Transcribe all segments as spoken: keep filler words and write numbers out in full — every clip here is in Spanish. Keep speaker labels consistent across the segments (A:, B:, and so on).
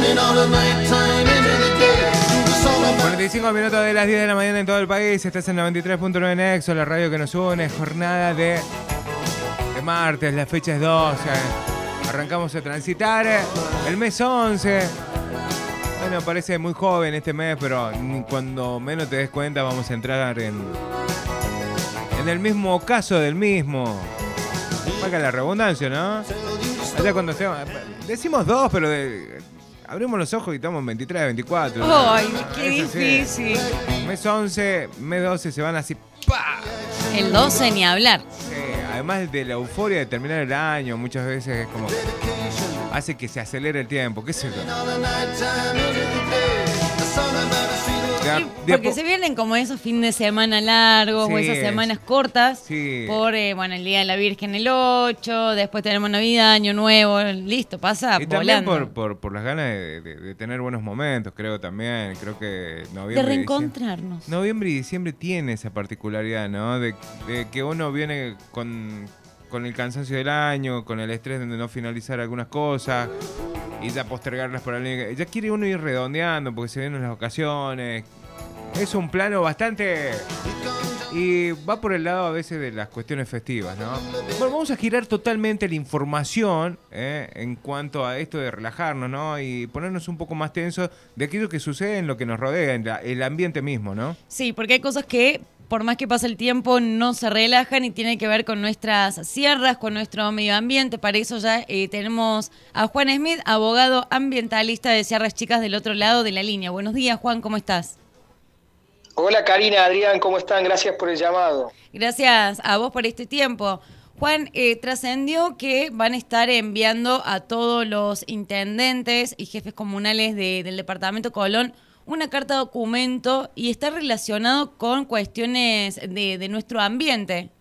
A: cuarenta y cinco minutos de las diez de la mañana en todo el país. Estás en noventa y tres punto nueve Nexo, la radio que nos une. Jornada de, de martes, la fecha es doce. Arrancamos a transitar el mes once. Bueno, parece muy joven este mes, pero cuando menos te des cuenta vamos a entrar en, en el mismo caso del mismo. Valga la redundancia, ¿no? Allá cuando estemos, decimos dos, pero de, abrimos los ojos y estamos en veintitrés, veinticuatro.
B: ¡Ay, qué
A: Eso
B: difícil!
A: Sí. Mes once, mes doce se van así. ¡Pah!
B: El doce ni hablar.
A: Sí, además de la euforia de terminar el año, muchas veces es como que hace que se acelere el tiempo, qué sé yo.
B: Sí, porque se vienen como esos fines de semana largos, sí, o esas semanas cortas,
A: sí,
B: por eh, bueno, el Día de la Virgen el ocho, después tenemos Navidad, Año Nuevo, listo, pasa
A: y
B: volando.
A: también por, por, por las ganas de, de, de tener buenos momentos, creo también, creo que noviembre,
B: de reencontrarnos.
A: Diciembre, noviembre y diciembre tiene esa particularidad, ¿no? De, de que uno viene con, con el cansancio del año, con el estrés de no finalizar algunas cosas y ya postergarlas por el año. Ya quiere uno ir redondeando porque se vienen las ocasiones. Es un plano bastante... Y va por el lado a veces de las cuestiones festivas, ¿no? Bueno, vamos a girar totalmente la información ¿eh? en cuanto a esto de relajarnos, ¿no? Y ponernos un poco más tensos de aquello que sucede en lo que nos rodea, en la, el ambiente mismo, ¿no?
B: Sí, porque hay cosas que, por más que pase el tiempo, no se relajan y tiene que ver con nuestras sierras, con nuestro medio ambiente. Para eso ya eh, tenemos a Juan Smith, abogado ambientalista de Sierras Chicas del otro lado de la línea. Buenos días, Juan, ¿cómo estás?
C: Hola Karina, Adrián, ¿cómo están? Gracias por el llamado.
B: Gracias a vos por este tiempo. Juan, eh, trascendió que van a estar enviando a todos los intendentes y jefes comunales de, del departamento Colón una carta documento y está relacionado con cuestiones de, de nuestro ambiente.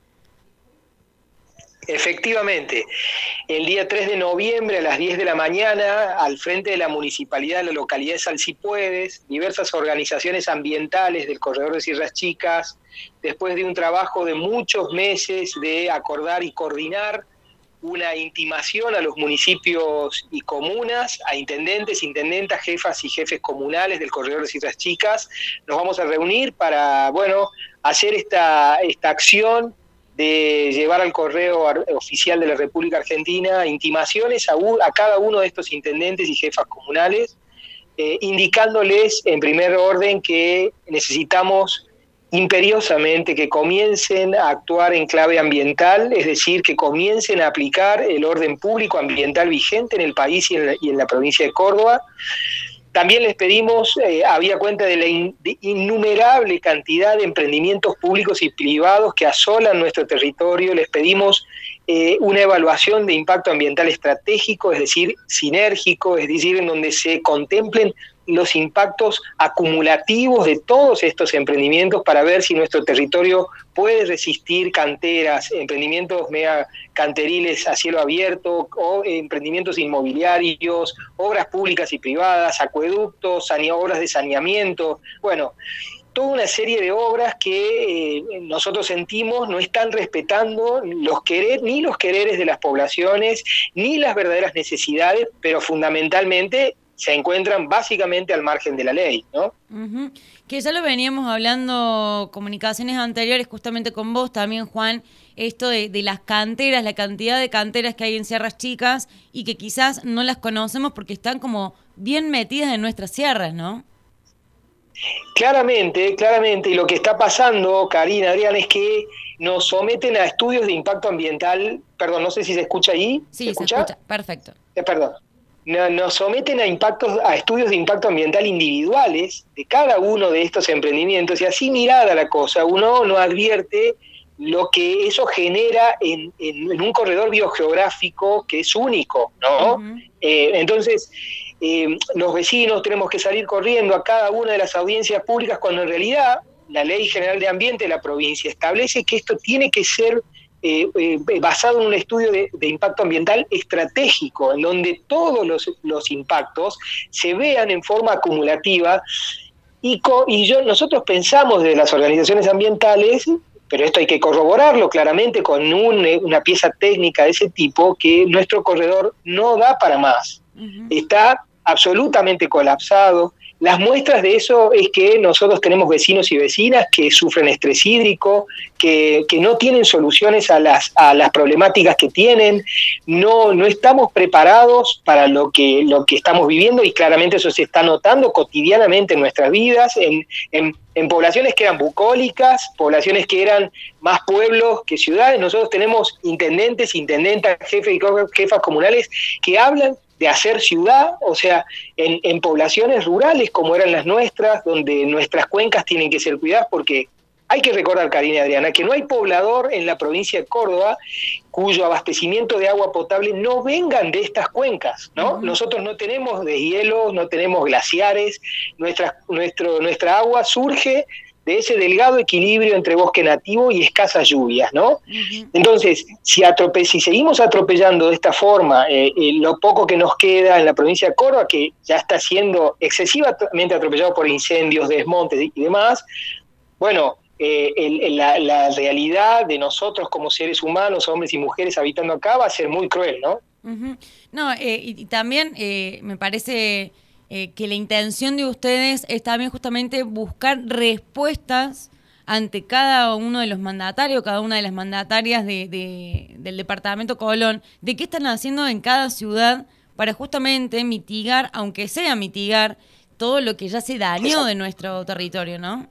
C: Efectivamente, el día tres de noviembre a las diez de la mañana, al frente de la municipalidad de la localidad de Salsipuedes, diversas organizaciones ambientales del corredor de Sierras Chicas, después de un trabajo de muchos meses de acordar y coordinar una intimación a los municipios y comunas, a intendentes, intendentas, jefas y jefes comunales del corredor de Sierras Chicas, nos vamos a reunir para, bueno, hacer esta, esta acción de llevar al correo oficial de la República Argentina intimaciones a, a cada uno de estos intendentes y jefas comunales, eh, indicándoles en primer orden que necesitamos imperiosamente que comiencen a actuar en clave ambiental, es decir, que comiencen a aplicar el orden público ambiental vigente en el país y en la, y en la provincia de Córdoba. También les pedimos, eh, había cuenta de la in, de innumerable cantidad de emprendimientos públicos y privados que asolan nuestro territorio, les pedimos eh, una evaluación de impacto ambiental estratégico, es decir, sinérgico, es decir, en donde se contemplen los impactos acumulativos de todos estos emprendimientos para ver si nuestro territorio puede resistir canteras, emprendimientos mega canteriles a cielo abierto, o emprendimientos inmobiliarios, obras públicas y privadas, acueductos, obras de saneamiento, bueno, toda una serie de obras que eh, nosotros sentimos no están respetando los querer, ni los quereres de las poblaciones, ni las verdaderas necesidades, pero fundamentalmente se encuentran básicamente al margen de la ley, ¿no?
B: Uh-huh. Que ya lo veníamos hablando comunicaciones anteriores justamente con vos también, Juan, esto de, de las canteras, la cantidad de canteras que hay en Sierras Chicas y que quizás no las conocemos porque están como bien metidas en nuestras sierras, ¿no?
C: Claramente, claramente, y lo que está pasando, Karina, Adrián, es que nos someten a estudios de impacto ambiental, perdón, no sé si se escucha ahí.
B: Sí,
C: ¿Se escucha?
B: se escucha, perfecto.
C: Eh, perdón. Nos someten a impactos, a estudios de impacto ambiental individuales de cada uno de estos emprendimientos, y así mirada la cosa, uno no advierte lo que eso genera en, en, en un corredor biogeográfico que es único, ¿no? Uh-huh. Eh, entonces, eh, los vecinos tenemos que salir corriendo a cada una de las audiencias públicas cuando en realidad la Ley General de Ambiente de la provincia establece que esto tiene que ser Eh, eh, basado en un estudio de, de impacto ambiental estratégico, en donde todos los, los impactos se vean en forma acumulativa, y, co, y yo, nosotros pensamos de las organizaciones ambientales, pero esto hay que corroborarlo claramente con un, una pieza técnica de ese tipo, que nuestro corredor no da para más. Uh-huh. Está absolutamente colapsado. Las muestras de eso es que nosotros tenemos vecinos y vecinas que sufren estrés hídrico, que, que no tienen soluciones a las, a las problemáticas que tienen, no, no estamos preparados para lo que, lo que estamos viviendo y claramente eso se está notando cotidianamente en nuestras vidas, en, en, en poblaciones que eran bucólicas, poblaciones que eran más pueblos que ciudades. Nosotros tenemos intendentes, intendentas, jefes y jefas comunales que hablan de hacer ciudad, o sea, en, en poblaciones rurales como eran las nuestras, donde nuestras cuencas tienen que ser cuidadas, porque hay que recordar, Karina y Adriana, que no hay poblador en la provincia de Córdoba cuyo abastecimiento de agua potable no vengan de estas cuencas, ¿no? Uh-huh. Nosotros no tenemos deshielos, no tenemos glaciares, nuestra, nuestro, nuestra agua surge de ese delgado equilibrio entre bosque nativo y escasas lluvias, ¿no? Uh-huh. Entonces, si, atrope- si seguimos atropellando de esta forma eh, eh, lo poco que nos queda en la provincia de Córdoba, que ya está siendo excesivamente atropellado por incendios, desmontes y demás, bueno, eh, el, el, la, la realidad de nosotros como seres humanos, hombres y mujeres habitando acá, va a ser muy cruel, ¿no?
B: Uh-huh. No, eh, y, y también eh, me parece... Eh, que la intención de ustedes es también justamente buscar respuestas ante cada uno de los mandatarios, cada una de las mandatarias de, de, del departamento Colón, de qué están haciendo en cada ciudad para justamente mitigar, aunque sea mitigar, todo lo que ya se dañó de nuestro territorio, ¿no?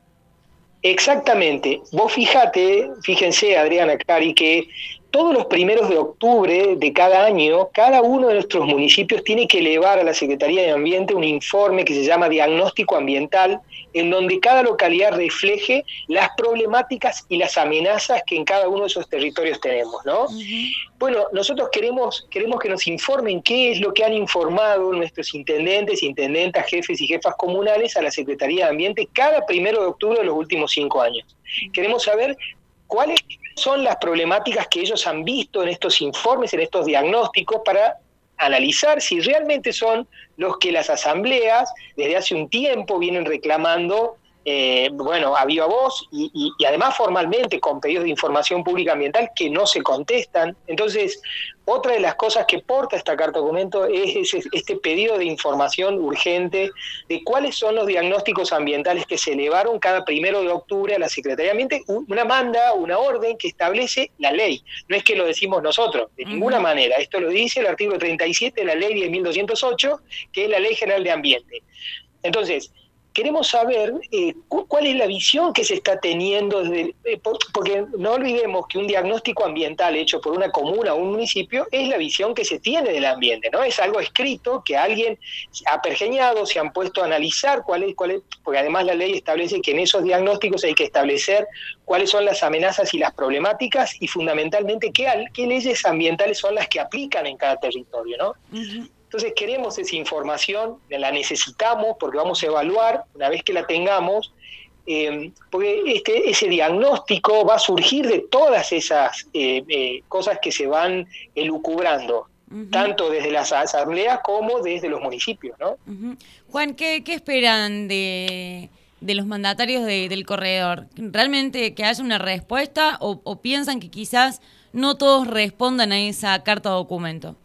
C: Exactamente. Vos fíjate, fíjense, Adriana, Cari, que todos los primeros de octubre de cada año, cada uno de nuestros municipios tiene que elevar a la Secretaría de Ambiente un informe que se llama Diagnóstico Ambiental, en donde cada localidad refleje las problemáticas y las amenazas que en cada uno de esos territorios tenemos, ¿no? Uh-huh. Bueno, nosotros queremos, queremos que nos informen qué es lo que han informado nuestros intendentes, intendentas, jefes y jefas comunales a la Secretaría de Ambiente cada primero de octubre de los últimos cinco años. Uh-huh. Queremos saber cuáles son las problemáticas que ellos han visto en estos informes, en estos diagnósticos, para analizar si realmente son los que las asambleas desde hace un tiempo vienen reclamando, eh, bueno, a viva voz y, y, y además formalmente con pedidos de información pública ambiental que no se contestan. Entonces, otra de las cosas que porta esta carta documento es este pedido de información urgente de cuáles son los diagnósticos ambientales que se elevaron cada primero de octubre a la Secretaría de Ambiente, una manda, una orden que establece la ley. No es que lo decimos nosotros, de ninguna uh-huh. manera. Esto lo dice el artículo treinta y siete de la ley diez mil doscientos ocho, que es la Ley General de Ambiente. Entonces, queremos saber eh, cuál es la visión que se está teniendo, desde, eh, por, porque no olvidemos que un diagnóstico ambiental hecho por una comuna o un municipio es la visión que se tiene del ambiente, ¿no? Es algo escrito que alguien ha pergeñado, se han puesto a analizar cuál es, cuál es, porque además la ley establece que en esos diagnósticos hay que establecer cuáles son las amenazas y las problemáticas y fundamentalmente qué, qué leyes ambientales son las que aplican en cada territorio, ¿no? Uh-huh. Entonces queremos esa información, la necesitamos porque vamos a evaluar, una vez que la tengamos, eh, porque este, ese diagnóstico va a surgir de todas esas eh, eh, cosas que se van elucubrando, uh-huh. tanto desde las asambleas como desde los municipios, ¿no?
B: Uh-huh. Juan, ¿qué, qué esperan de, de los mandatarios de, del corredor? ¿Realmente que haya una respuesta o, o piensan que quizás no todos respondan a esa carta o documento?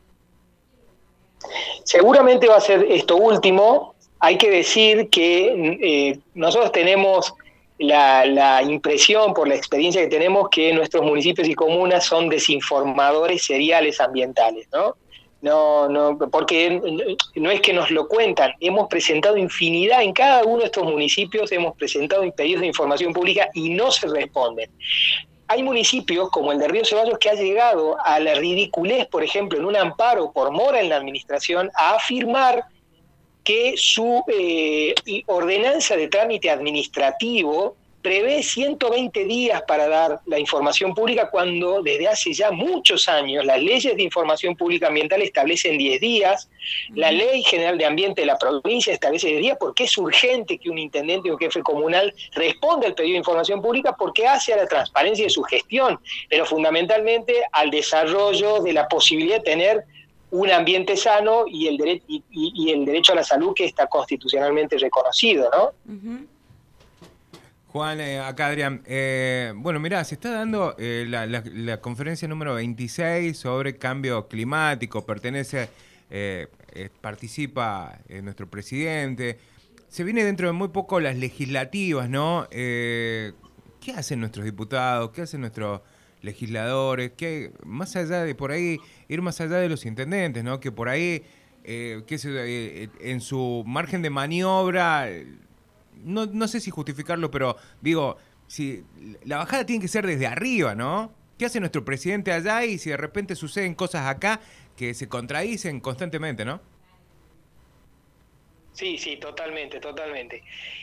C: Seguramente va a ser esto último. Hay que decir que eh, nosotros tenemos la, la impresión, por la experiencia que tenemos, que nuestros municipios y comunas son desinformadores seriales ambientales, ¿no? No, no, porque no es que nos lo cuentan, hemos presentado infinidad, en cada uno de estos municipios hemos presentado pedidos de información pública y no se responden. Hay municipios, como el de Río Ceballos, que ha llegado a la ridiculez, por ejemplo, en un amparo por mora en la administración, a afirmar que su eh, ordenanza de trámite administrativo prevé ciento veinte días para dar la información pública, cuando desde hace ya muchos años las leyes de información pública ambiental establecen diez días, la Ley General de Ambiente de la provincia establece diez días, porque es urgente que un intendente o un jefe comunal responda al pedido de información pública, porque hace a la transparencia de su gestión, pero fundamentalmente al desarrollo de la posibilidad de tener un ambiente sano y el, dere- y, y, y el derecho a la salud, que está constitucionalmente reconocido, ¿no?
B: Uh-huh.
A: Juan, eh, acá Adrián. Eh, bueno, mirá, se está dando eh, la, la, la conferencia número veintiséis sobre cambio climático. Pertenece eh, eh, participa eh, nuestro presidente. Se viene dentro de muy poco las legislativas, ¿no? Eh, ¿Qué hacen nuestros diputados? ¿Qué hacen nuestros legisladores? ¿Qué, más allá de por ahí, ir más allá de los intendentes, ¿no? Que por ahí, eh, qué sé, eh, en su margen de maniobra, no, no sé si justificarlo, pero digo, si la bajada tiene que ser desde arriba, ¿no? ¿Qué hace nuestro presidente allá y si de repente suceden cosas acá que se contradicen constantemente, ¿no?
C: Sí, sí, totalmente, totalmente.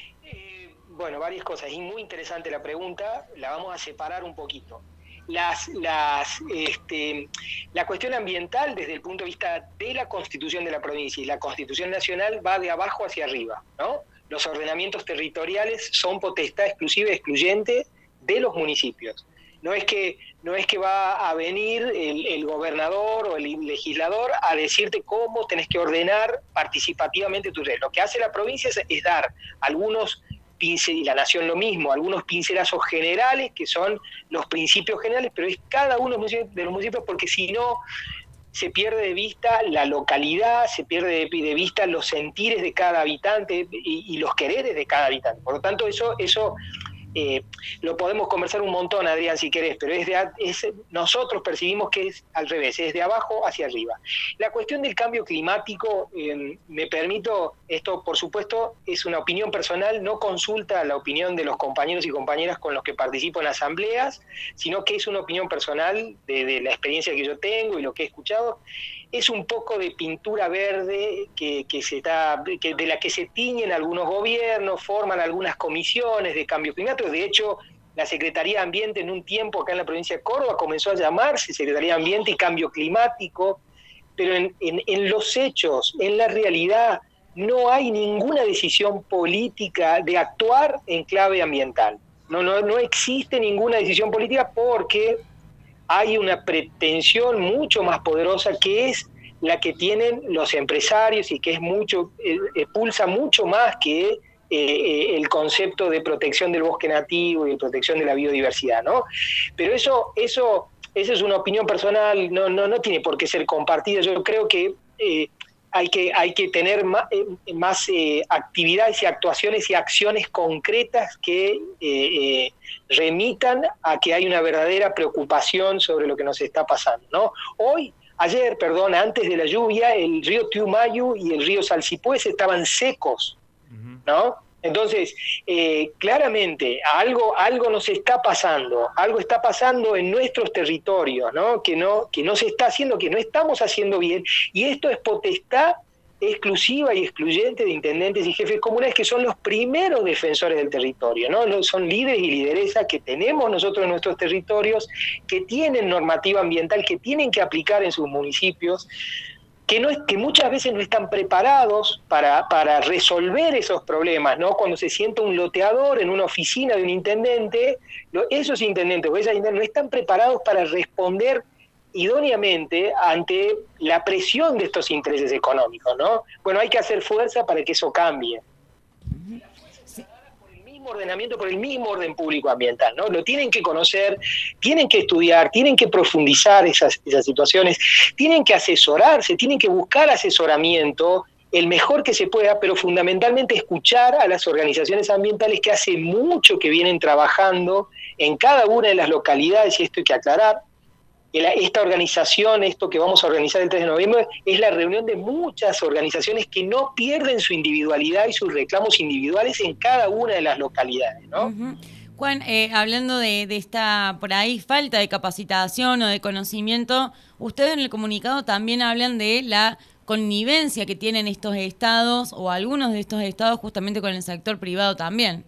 C: Eh, bueno, varias cosas. Y muy interesante la pregunta, la vamos a separar un poquito. Las, las, este, la cuestión ambiental desde el punto de vista de la Constitución de la provincia y la Constitución Nacional va de abajo hacia arriba, ¿no? Los ordenamientos territoriales son potestad exclusiva y excluyente de los municipios. No es que, no es que va a venir el, el gobernador o el legislador a decirte cómo tenés que ordenar participativamente tu red. Lo que hace la provincia es, es dar algunos pincel, y la nación lo mismo, algunos pincelazos generales que son los principios generales, pero es cada uno de los municipios porque si no se pierde de vista la localidad, se pierde de, de vista los sentires de cada habitante y, y los quereres de cada habitante. Por lo tanto, eso... eso Eh, lo podemos conversar un montón, Adrián, si querés, pero es de, es, nosotros percibimos que es al revés, es de abajo hacia arriba. La cuestión del cambio climático, eh, me permito, esto por supuesto es una opinión personal, no consulta la opinión de los compañeros y compañeras con los que participo en asambleas, sino que es una opinión personal de, de la experiencia que yo tengo y lo que he escuchado. Es un poco de pintura verde que, que se está, que de la que se tiñen algunos gobiernos, forman algunas comisiones de cambio climático. De hecho, la Secretaría de Ambiente en un tiempo acá en la provincia de Córdoba comenzó a llamarse Secretaría de Ambiente y Cambio Climático, pero en, en, en los hechos, en la realidad, no hay ninguna decisión política de actuar en clave ambiental. No, no, no existe ninguna decisión política porque hay una pretensión mucho más poderosa que es la que tienen los empresarios y que es mucho eh, pulsa mucho más que eh, el concepto de protección del bosque nativo y de protección de la biodiversidad, ¿no? Pero eso, eso, esa es una opinión personal, no, no, no tiene por qué ser compartida. Yo creo que eh, hay que hay que tener más, eh, más eh, actividades y actuaciones y acciones concretas que eh, eh, remitan a que hay una verdadera preocupación sobre lo que nos está pasando, ¿no? Hoy, ayer, perdón, antes de la lluvia, el río Tiumayu y el río Salsipués estaban secos, ¿no? Entonces, eh, claramente, algo, algo nos está pasando, algo está pasando en nuestros territorios, ¿no? Que no, que no se está haciendo, que no estamos haciendo bien, y esto es potestad exclusiva y excluyente de intendentes y jefes comunales que son los primeros defensores del territorio, ¿no? Son líderes y lideresas que tenemos nosotros en nuestros territorios, que tienen normativa ambiental, que tienen que aplicar en sus municipios, que no es, que muchas veces no están preparados para, para resolver esos problemas, ¿no? Cuando se sienta un loteador en una oficina de un intendente, lo, esos intendentes o esas intendentes no están preparados para responder idóneamente ante la presión de estos intereses económicos, ¿no? Bueno, hay que hacer fuerza para que eso cambie. Por el mismo ordenamiento, por el mismo orden público ambiental, ¿no? Lo tienen que conocer, tienen que estudiar, tienen que profundizar esas, esas situaciones, tienen que asesorarse, tienen que buscar asesoramiento el mejor que se pueda, pero fundamentalmente escuchar a las organizaciones ambientales que hace mucho que vienen trabajando en cada una de las localidades, y esto hay que aclarar. Esta organización, esto que vamos a organizar el tres de noviembre, es la reunión de muchas organizaciones que no pierden su individualidad y sus reclamos individuales en cada una de las localidades, ¿no?
B: Uh-huh. Juan, eh, hablando de, de esta, por ahí, falta de capacitación o de conocimiento, ustedes en el comunicado también hablan de la connivencia que tienen estos estados o algunos de estos estados justamente con el sector privado también.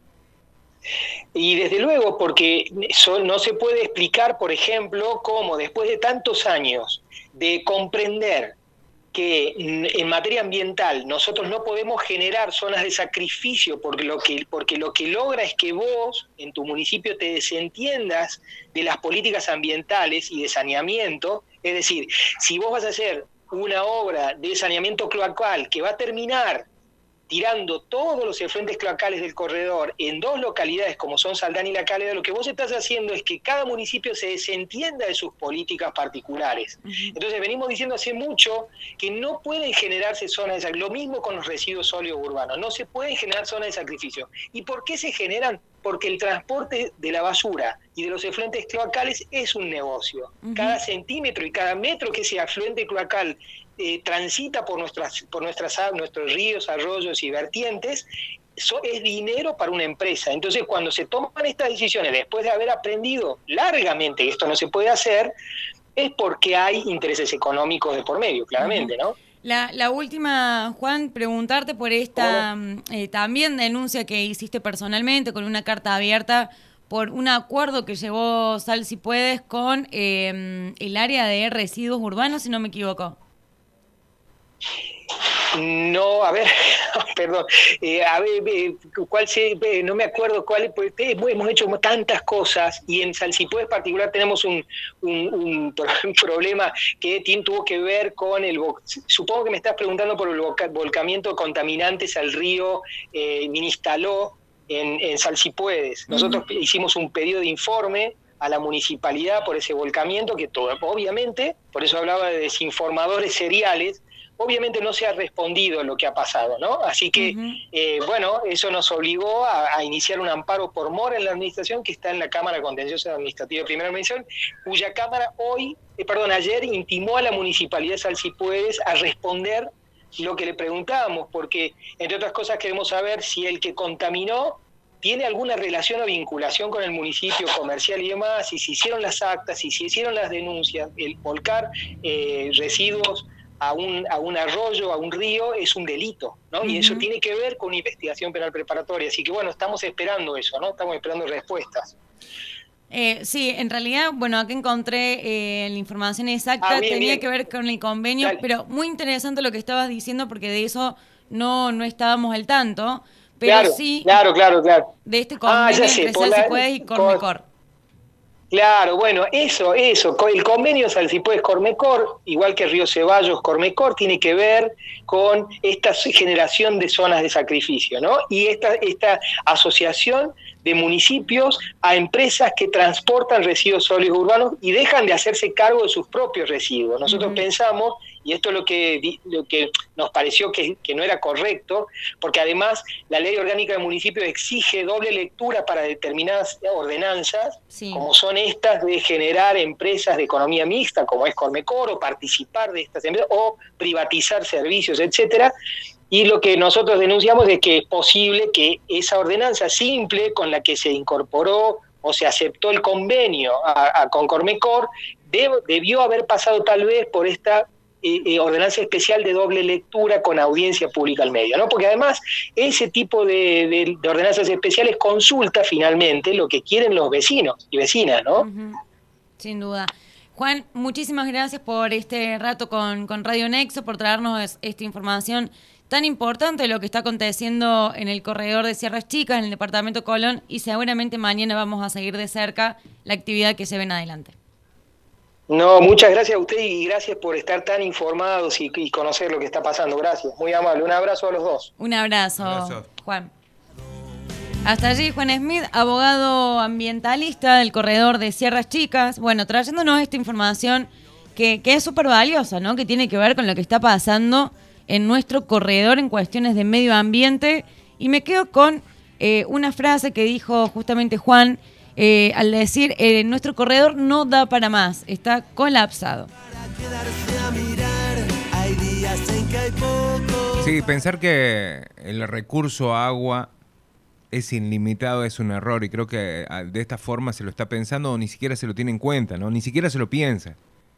C: Y desde luego, porque no se puede explicar, por ejemplo, cómo después de tantos años de comprender que en materia ambiental nosotros no podemos generar zonas de sacrificio porque lo que, porque lo que logra es que vos en tu municipio te desentiendas de las políticas ambientales y de saneamiento. Es decir, si vos vas a hacer una obra de saneamiento cloacal que va a terminar tirando todos los efluentes cloacales del corredor en dos localidades como son Saldaña y La Calera, lo que vos estás haciendo es que cada municipio se desentienda de sus políticas particulares. Uh-huh. Entonces venimos diciendo hace mucho que no pueden generarse zonas de sacrificio. Lo mismo con los residuos sólidos urbanos, no se pueden generar zonas de sacrificio. ¿Y por qué se generan? Porque el transporte de la basura y de los efluentes cloacales es un negocio. Uh-huh. Cada centímetro y cada metro que ese afluente cloacal Eh, transita por nuestras por nuestras nuestros ríos, arroyos y vertientes, eso es dinero para una empresa. Entonces, cuando se toman estas decisiones, después de haber aprendido largamente que esto no se puede hacer, es porque hay intereses económicos de por medio, claramente, ¿no?
B: La, la última, Juan, preguntarte por esta eh, también denuncia que hiciste personalmente con una carta abierta por un acuerdo que llevó Sal Si Puedes con eh, el área de residuos urbanos, si no me equivoco.
C: No, a ver, perdón, eh, a ver, eh, cuál se, eh, no me acuerdo cuál, pues, eh, hemos hecho tantas cosas y en Sal Si Puedes particular tenemos un, un, un, un problema que tiene, tuvo que ver con el, supongo que me estás preguntando por el volcamiento de contaminantes al río eh, Ministaló en, en Sal Si Puedes. Nosotros uh-huh. hicimos un pedido de informe a la municipalidad por ese volcamiento que todo, obviamente, por eso hablaba de desinformadores seriales, obviamente no se ha respondido lo que ha pasado, ¿no? Así que, uh-huh. eh, bueno, eso nos obligó a, a iniciar un amparo por mora en la administración que está en la Cámara Contenciosa Administrativa de Primera Administración, cuya Cámara hoy, eh, perdón, ayer intimó a la Municipalidad de Sal Si Puedes a responder lo que le preguntábamos, porque, entre otras cosas, queremos saber si el que contaminó tiene alguna relación o vinculación con el municipio comercial y demás, y si hicieron las actas, y si hicieron las denuncias, el volcar eh, residuos a un, a un arroyo, a un río, es un delito, ¿no? Uh-huh. Y eso tiene que ver con investigación penal preparatoria. Así que, bueno, estamos esperando eso, ¿no? Estamos esperando respuestas.
B: Eh, sí, en realidad, bueno, acá encontré eh, la información exacta,
C: ah, bien,
B: tenía
C: bien.
B: que ver con el convenio,
C: Dale.
B: Pero muy interesante lo que estabas diciendo porque de eso no, no estábamos al tanto, pero
C: claro,
B: sí
C: claro, claro, claro.
B: de este convenio
C: ah, sé,
B: entre Sal
C: la,
B: Si Puedes y Cormecor.
C: Por... Claro, bueno, eso, eso, el convenio Sal Si Puedes Cormecor, igual que Río Ceballos Cormecor, tiene que ver con esta generación de zonas de sacrificio, ¿no? Y esta, esta asociación de municipios a empresas que transportan residuos sólidos urbanos y dejan de hacerse cargo de sus propios residuos. Nosotros uh-huh. pensamos, y esto es lo que, lo que nos pareció que, que no era correcto, porque además la Ley Orgánica de Municipios exige doble lectura para determinadas ordenanzas, sí. como son estas de generar empresas de economía mixta, como es Cormecor, o participar de estas empresas, o privatizar servicios, etcétera. Y lo que nosotros denunciamos es que es posible que esa ordenanza simple con la que se incorporó o se aceptó el convenio a, a, con Cormecor deb, debió haber pasado tal vez por esta eh, eh, ordenanza especial de doble lectura con audiencia pública al medio, ¿no? Porque además ese tipo de, de, de ordenanzas especiales consulta finalmente lo que quieren los vecinos y vecinas, ¿no?
B: Uh-huh. Sin duda. Juan, muchísimas gracias por este rato con, con Radio Nexo, por traernos esta información tan importante, lo que está aconteciendo en el corredor de Sierras Chicas, en el departamento Colón, y seguramente mañana vamos a seguir de cerca la actividad que se ven adelante.
C: No, muchas gracias a usted y gracias por estar tan informados y, y conocer lo que está pasando. Gracias, muy amable. Un abrazo a los dos.
B: Un abrazo, abrazo. Juan. Hasta allí Juan Smith, abogado ambientalista del corredor de Sierras Chicas, bueno, trayéndonos esta información que, que es súper valiosa, ¿no? Que tiene que ver con lo que está pasando en nuestro corredor en cuestiones de medio ambiente, y me quedo con eh, una frase que dijo justamente Juan eh, al decir, eh, nuestro corredor no da para más, está colapsado.
A: Sí, pensar que el recurso agua es ilimitado es un error, y creo que de esta forma se lo está pensando o ni siquiera se lo tiene en cuenta, ¿no? Ni siquiera se lo piensa.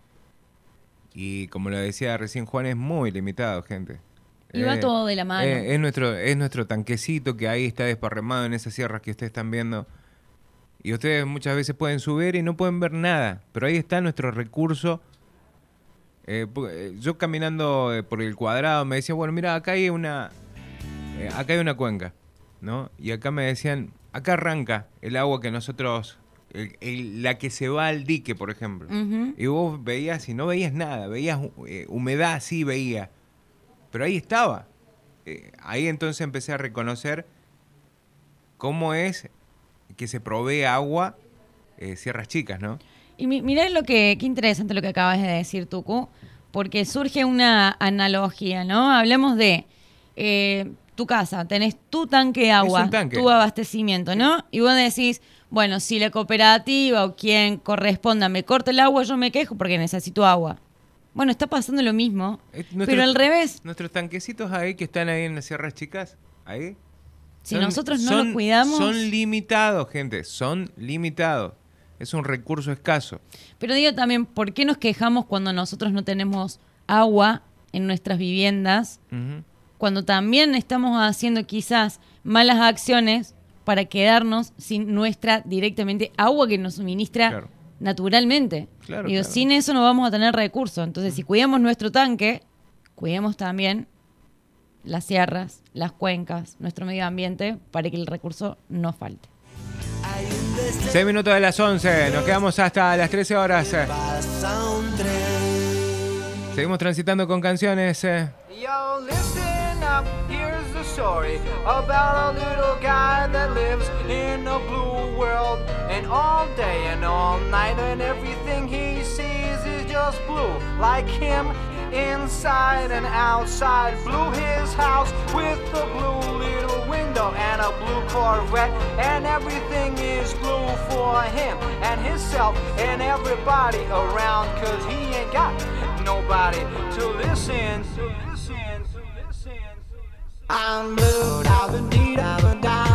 A: Y como lo decía recién Juan, es muy limitado, gente.
B: Y va eh, todo de la mano.
A: Eh, es, nuestro, es nuestro tanquecito que ahí está desparramado en esas sierras que ustedes están viendo. Y ustedes muchas veces pueden subir y no pueden ver nada. Pero ahí está nuestro recurso. Eh, yo caminando por el cuadrado me decía, bueno, mira, acá hay una, eh, acá hay una cuenca, ¿no? Y acá me decían, acá arranca el agua que nosotros... El, el, la que se va al dique, por ejemplo. Uh-huh. Y vos veías y no veías nada, veías eh, humedad, sí veía, pero ahí estaba. eh, ahí entonces empecé a reconocer cómo es que se provee agua eh, Sierras Chicas, ¿no?
B: Y mi, mirá lo que, qué interesante lo que acabas de decir, Tucu, porque surge una analogía, ¿no? Hablemos de eh, tu casa, tenés tu tanque de agua,
A: Es un tanque.
B: tu abastecimiento, ¿no? Y vos decís, bueno, si la cooperativa o quien corresponda me corta el agua, yo me quejo porque necesito agua. Bueno, está pasando lo mismo,
A: Eh, nuestros-
B: pero al revés.
A: Nuestros tanquecitos ahí que están ahí en las Sierras Chicas, ahí.
B: Si
A: son-
B: nosotros no
A: son-
B: lo cuidamos...
A: Son limitados, gente, son limitados. Es un recurso escaso.
B: Pero digo también, ¿por qué nos quejamos cuando nosotros no tenemos agua en nuestras viviendas?
A: Ujú.
B: Cuando también estamos haciendo quizás malas acciones para quedarnos sin nuestra directamente agua que nos suministra
A: Claro.
B: naturalmente.
A: Claro,
B: Digo,
A: claro.
B: sin eso no vamos a tener recursos. Entonces, si cuidamos nuestro tanque, cuidemos también las sierras, las cuencas, nuestro medio ambiente, para que el recurso no falte.
A: Seis minutos de las once, nos quedamos hasta las trece horas. eh. Seguimos transitando con canciones. eh.
D: Yo, listen up, here's the story about a little guy that lives in a blue world. And all day and all night, and everything he sees is just blue. Like him, inside and outside. Blue his house with a blue little window and a blue Corvette. And everything is blue for him and himself and everybody around. Cause he ain't got nobody to listen, to listen, to listen. I'm blue, da ba dee da ba da.